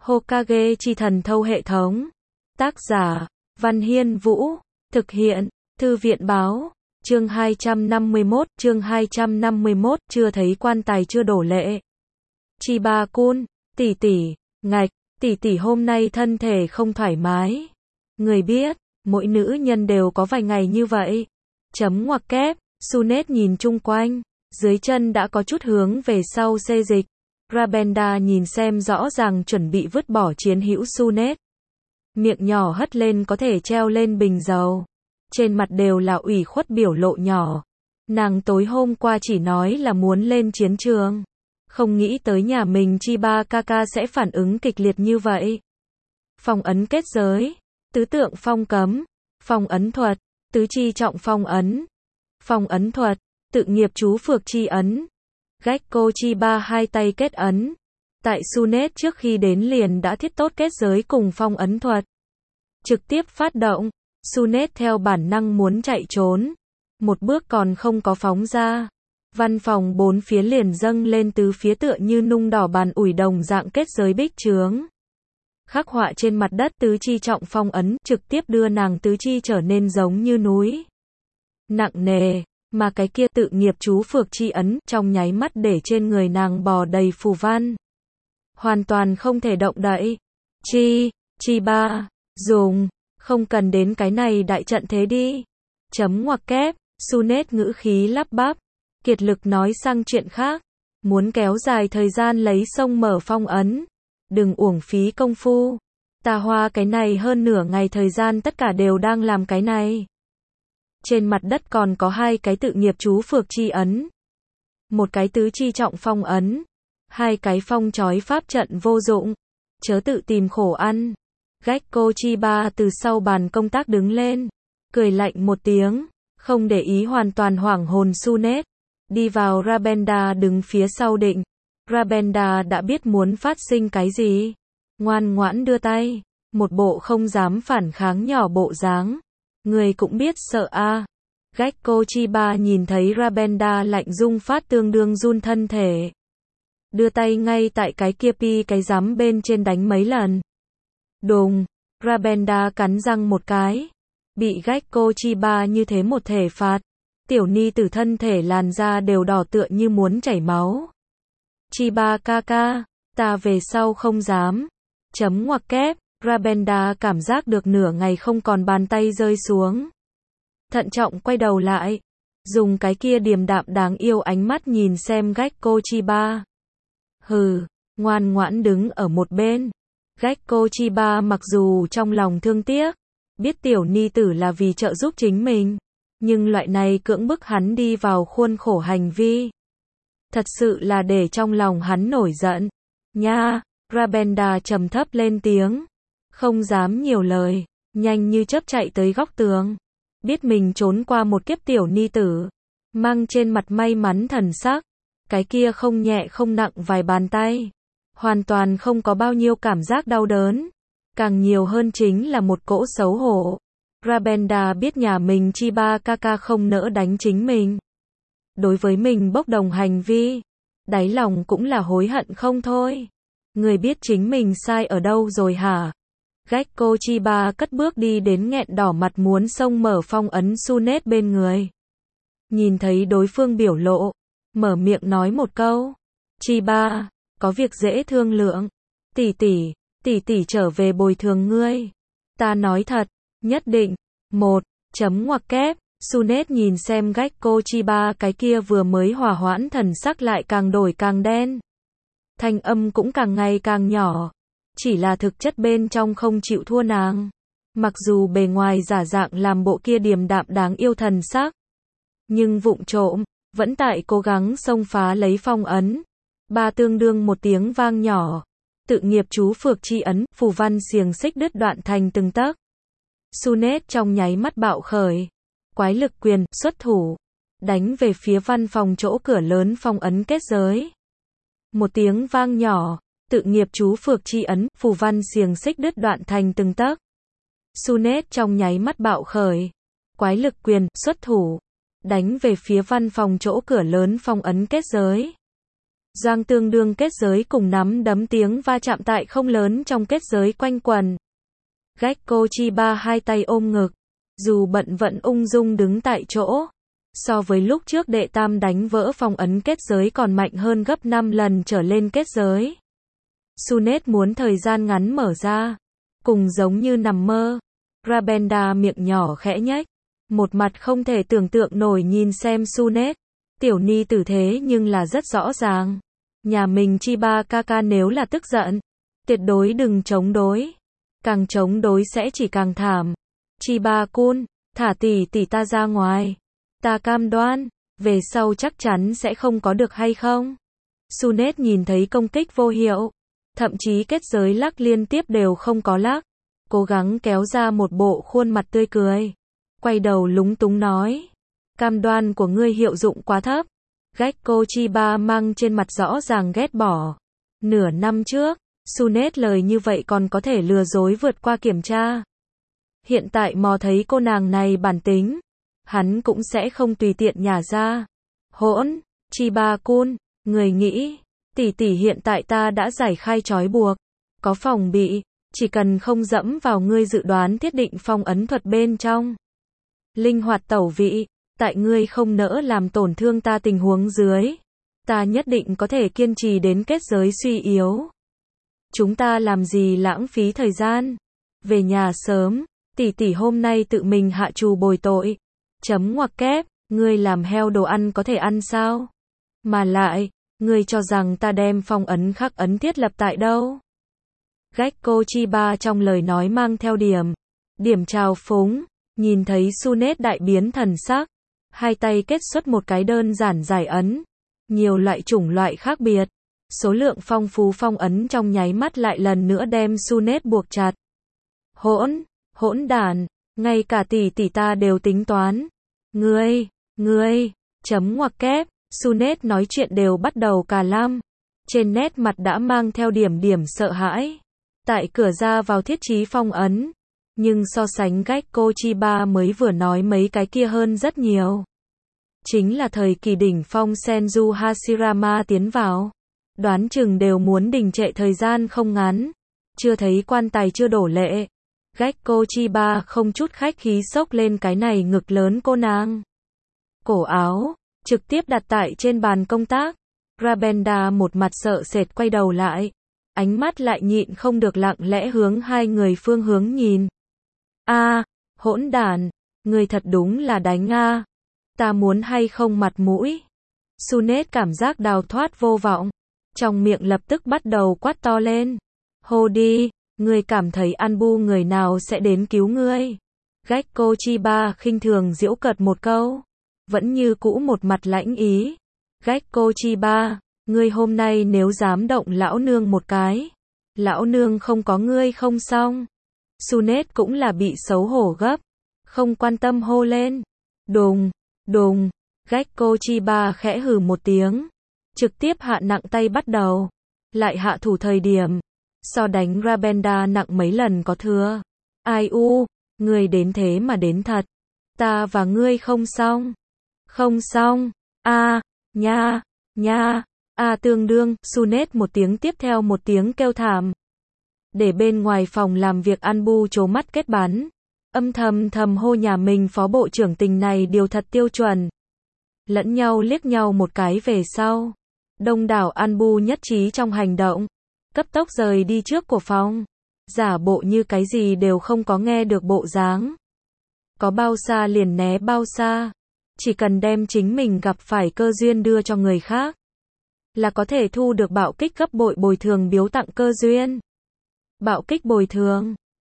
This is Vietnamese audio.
Hokage chi thần thâu hệ thống. Tác giả, Văn Hiên Vũ. Thực hiện, Thư viện báo. Chương 251, chưa thấy quan tài chưa đổ lệ. Chiba-kun, tỷ tỷ, ngạch, tỷ tỷ hôm nay thân thể không thoải mái. Người biết, mỗi nữ nhân đều có vài ngày như vậy. Chấm ngoặc kép, Sunet nhìn chung quanh, dưới chân đã có chút hướng về sau xê dịch. Rabenda nhìn xem rõ ràng chuẩn bị vứt bỏ chiến hữu Sunet. Miệng nhỏ hất lên có thể treo lên bình dầu. Trên mặt đều là ủy khuất biểu lộ nhỏ. Nàng tối hôm qua chỉ nói là muốn lên chiến trường. Không nghĩ tới nhà mình Chiba Kaka sẽ phản ứng kịch liệt như vậy. Phong ấn kết giới, tứ tượng phong cấm, phong ấn thuật, tứ chi trọng phong ấn thuật, tự nghiệp chú phược chi ấn. Gekko Chiba hai tay kết ấn. Tại Sunet trước khi đến liền đã thiết tốt kết giới cùng phong ấn thuật. Trực tiếp phát động, Sunet theo bản năng muốn chạy trốn. Một bước còn không có phóng ra. Văn phòng bốn phía liền dâng lên tứ phía tựa như nung đỏ bàn ủi đồng dạng kết giới bích chướng. Khắc họa trên mặt đất tứ chi trọng phong ấn, trực tiếp đưa nàng tứ chi trở nên giống như núi. Nặng nề, mà cái kia tự nghiệp chú phược chi ấn, trong nháy mắt để trên người nàng bò đầy phù văn. Hoàn toàn không thể động đậy. Chiba, dùng, không cần đến cái này đại trận thế đi. Chấm ngoặc kép, Sunet ngữ khí lắp bắp, kiệt lực nói sang chuyện khác. Muốn kéo dài thời gian lấy sông mở phong ấn. Đừng uổng phí công phu. Ta hoa cái này hơn nửa ngày thời gian tất cả đều đang làm cái này. Trên mặt đất còn có hai cái tự nghiệp chú phược chi ấn. Một cái tứ chi trọng phong ấn. Hai cái phong chói pháp trận vô dụng. Chớ tự tìm khổ ăn. Gekko Chiba từ sau bàn công tác đứng lên. Cười lạnh một tiếng. Không để ý hoàn toàn hoảng hồn Sunet. Đi vào Rabenda đứng phía sau định. Rabenda đã biết muốn phát sinh cái gì. Ngoan ngoãn đưa tay. Một bộ không dám phản kháng nhỏ bộ dáng. Người cũng biết sợ a. Gekko Chiba nhìn thấy Rabenda lạnh rung phát tương đương run thân thể. Đưa tay ngay tại cái kia pi cái giám bên trên đánh mấy lần. Đùng, Rabenda cắn răng một cái. Bị Gekko Chiba như thế một thể phạt. Tiểu ni tử thân thể làn da đều đỏ tựa như muốn chảy máu. Chiba Kaka, ta về sau không dám. Chấm ngoặc kép, Rabenda cảm giác được nửa ngày không còn bàn tay rơi xuống. Thận trọng quay đầu lại. Dùng cái kia điềm đạm đáng yêu ánh mắt nhìn xem Gekko Chiba. Hừ, ngoan ngoãn đứng ở một bên. Gekko Chiba mặc dù trong lòng thương tiếc. Biết tiểu ni tử là vì trợ giúp chính mình. Nhưng loại này cưỡng bức hắn đi vào khuôn khổ hành vi. Thật sự là để trong lòng hắn nổi giận. Nha, Rabenda trầm thấp lên tiếng. Không dám nhiều lời, nhanh như chớp chạy tới góc tường. Biết mình trốn qua một kiếp tiểu ni tử. Mang trên mặt may mắn thần sắc. Cái kia không nhẹ không nặng vài bàn tay. Hoàn toàn không có bao nhiêu cảm giác đau đớn. Càng nhiều hơn chính là một cỗ xấu hổ. Rabenda biết nhà mình Chiba Kaka không nỡ đánh chính mình. Đối với mình bốc đồng hành vi, đáy lòng cũng là hối hận không thôi. Người biết chính mình sai ở đâu rồi hả? Gekko Chiba cất bước đi đến nghẹn đỏ mặt muốn xông mở phong ấn Sunet bên người. Nhìn thấy đối phương biểu lộ, mở miệng nói một câu. Chiba, có việc dễ thương lượng. Tỷ tỷ trở về bồi thường ngươi. Ta nói thật, nhất định. Chấm ngoặc kép, Sunet nhìn xem Gekko Chiba cái kia vừa mới hòa hoãn thần sắc lại càng đổi càng đen. Thanh âm cũng càng ngày càng nhỏ. Chỉ là thực chất bên trong không chịu thua nàng. Mặc dù bề ngoài giả dạng làm bộ kia điềm đạm đáng yêu thần sắc. Nhưng vụng trộm, vẫn tại cố gắng xông phá lấy phong ấn. Ba tương đương một tiếng vang nhỏ. Tự nghiệp chú phược chi ấn, phù văn xiềng xích đứt đoạn thành từng tấc. Sunet trong nháy mắt bạo khởi. Quái lực quyền, xuất thủ. Đánh về phía văn phòng chỗ cửa lớn phong ấn kết giới. Một tiếng vang nhỏ. Tự nghiệp chú phược chi ấn, phù văn xiềng xích đứt đoạn thành từng tấc. Sunet trong nháy mắt bạo khởi. Quái lực quyền, xuất thủ. Đánh về phía văn phòng chỗ cửa lớn phong ấn kết giới. Giang tương đương kết giới cùng nắm đấm tiếng va chạm tại không lớn trong kết giới quanh quần. Gekko Chiba hai tay ôm ngực. Dù bận vẫn ung dung đứng tại chỗ. So với lúc trước đệ tam đánh vỡ phong ấn kết giới còn mạnh hơn gấp 5 lần trở lên kết giới. Sunet muốn thời gian ngắn mở ra. Cùng giống như nằm mơ. Rabenda miệng nhỏ khẽ nhếch. Một mặt không thể tưởng tượng nổi nhìn xem Sunet. Tiểu ni tử thế nhưng là rất rõ ràng. Nhà mình Chiba Kaka nếu là tức giận. Tuyệt đối đừng chống đối. Càng chống đối sẽ chỉ càng thảm. Chiba-kun, thả tỷ tỷ ta ra ngoài. Ta cam đoan, về sau chắc chắn sẽ không có được hay không? Sunet nhìn thấy công kích vô hiệu. Thậm chí kết giới lắc liên tiếp đều không có lắc. Cố gắng kéo ra một bộ khuôn mặt tươi cười. Quay đầu lúng túng nói. Cam đoan của ngươi hiệu dụng quá thấp. Gekko Chiba mang trên mặt rõ ràng ghét bỏ. Nửa năm trước, Sunet lời như vậy còn có thể lừa dối vượt qua kiểm tra. Hiện tại mò thấy cô nàng này bản tính. Hắn cũng sẽ không tùy tiện nhả ra. Hỗn, Chiba-kun, người nghĩ. Tỷ tỷ hiện tại ta đã giải khai trói buộc. Có phòng bị. Chỉ cần không dẫm vào ngươi dự đoán thiết định phong ấn thuật bên trong. Linh hoạt tẩu vị. Tại ngươi không nỡ làm tổn thương ta tình huống dưới. Ta nhất định có thể kiên trì đến kết giới suy yếu. Chúng ta làm gì lãng phí thời gian. Về nhà sớm. Tỷ tỷ hôm nay tự mình hạ trù bồi tội. Chấm ngoặc kép. Ngươi làm heo đồ ăn có thể ăn sao? Mà lại, ngươi cho rằng ta đem phong ấn khắc ấn thiết lập tại đâu? Gekko Chiba trong lời nói mang theo điểm trào phúng. Nhìn thấy Sunet đại biến thần sắc. Hai tay kết xuất một cái đơn giản giải ấn. Nhiều loại chủng loại khác biệt. Số lượng phong phú phong ấn trong nháy mắt lại lần nữa đem Sunet buộc chặt. Hỗn đản, ngay cả tỷ tỷ ta đều tính toán. Ngươi, chấm ngoặc kép, Sunet nói chuyện đều bắt đầu cà lăm. Trên nét mặt đã mang theo điểm sợ hãi. Tại cửa ra vào thiết trí phong ấn. Nhưng so sánh Gekko Chiba mới vừa nói mấy cái kia hơn rất nhiều. Chính là thời kỳ đỉnh phong Senju Hashirama tiến vào. Đoán chừng đều muốn đình trệ thời gian không ngắn. Chưa thấy quan tài chưa đổ lệ. Gekko Chiba không chút khách khí xốc lên cái này ngực lớn cô nàng. Cổ áo, trực tiếp đặt tại trên bàn công tác. Rabenda một mặt sợ sệt quay đầu lại. Ánh mắt lại nhịn không được lặng lẽ hướng hai người phương hướng nhìn. Hỗn đản, người thật đúng là đánh a. Ta muốn hay không mặt mũi. Sunet cảm giác đào thoát vô vọng. Trong miệng lập tức bắt đầu quát to lên. Hô đi, ngươi cảm thấy Anbu người nào sẽ đến cứu ngươi. Gekko Chiba khinh thường giễu cợt một câu. Vẫn như cũ một mặt lãnh ý. Gekko Chiba, ngươi hôm nay nếu dám động lão nương một cái. Lão nương không có ngươi không xong. Sunet cũng là bị xấu hổ gấp. Không quan tâm hô lên. Đùng, Gekko Chiba khẽ hừ một tiếng. Trực tiếp hạ nặng tay bắt đầu. Lại hạ thủ thời điểm. So đánh Rabenda nặng mấy lần có thừa. Ai u, ngươi đến thế mà đến thật. Ta và ngươi không xong. Không xong. Nha. Tương đương, Sunet một tiếng tiếp theo một tiếng kêu thảm. Để bên ngoài phòng làm việc Anbu trố mắt kết bắn. Âm thầm hô nhà mình phó bộ trưởng tình này điều thật tiêu chuẩn. Lẫn nhau liếc nhau một cái về sau. Đông đảo Anbu nhất trí trong hành động. Cấp tốc rời đi trước của phòng. Giả bộ như cái gì đều không có nghe được bộ dáng. Có bao xa liền né bao xa. Chỉ cần đem chính mình gặp phải cơ duyên đưa cho người khác. Là có thể thu được bạo kích gấp bội bồi thường biếu tặng cơ duyên. Bạo kích bồi thường.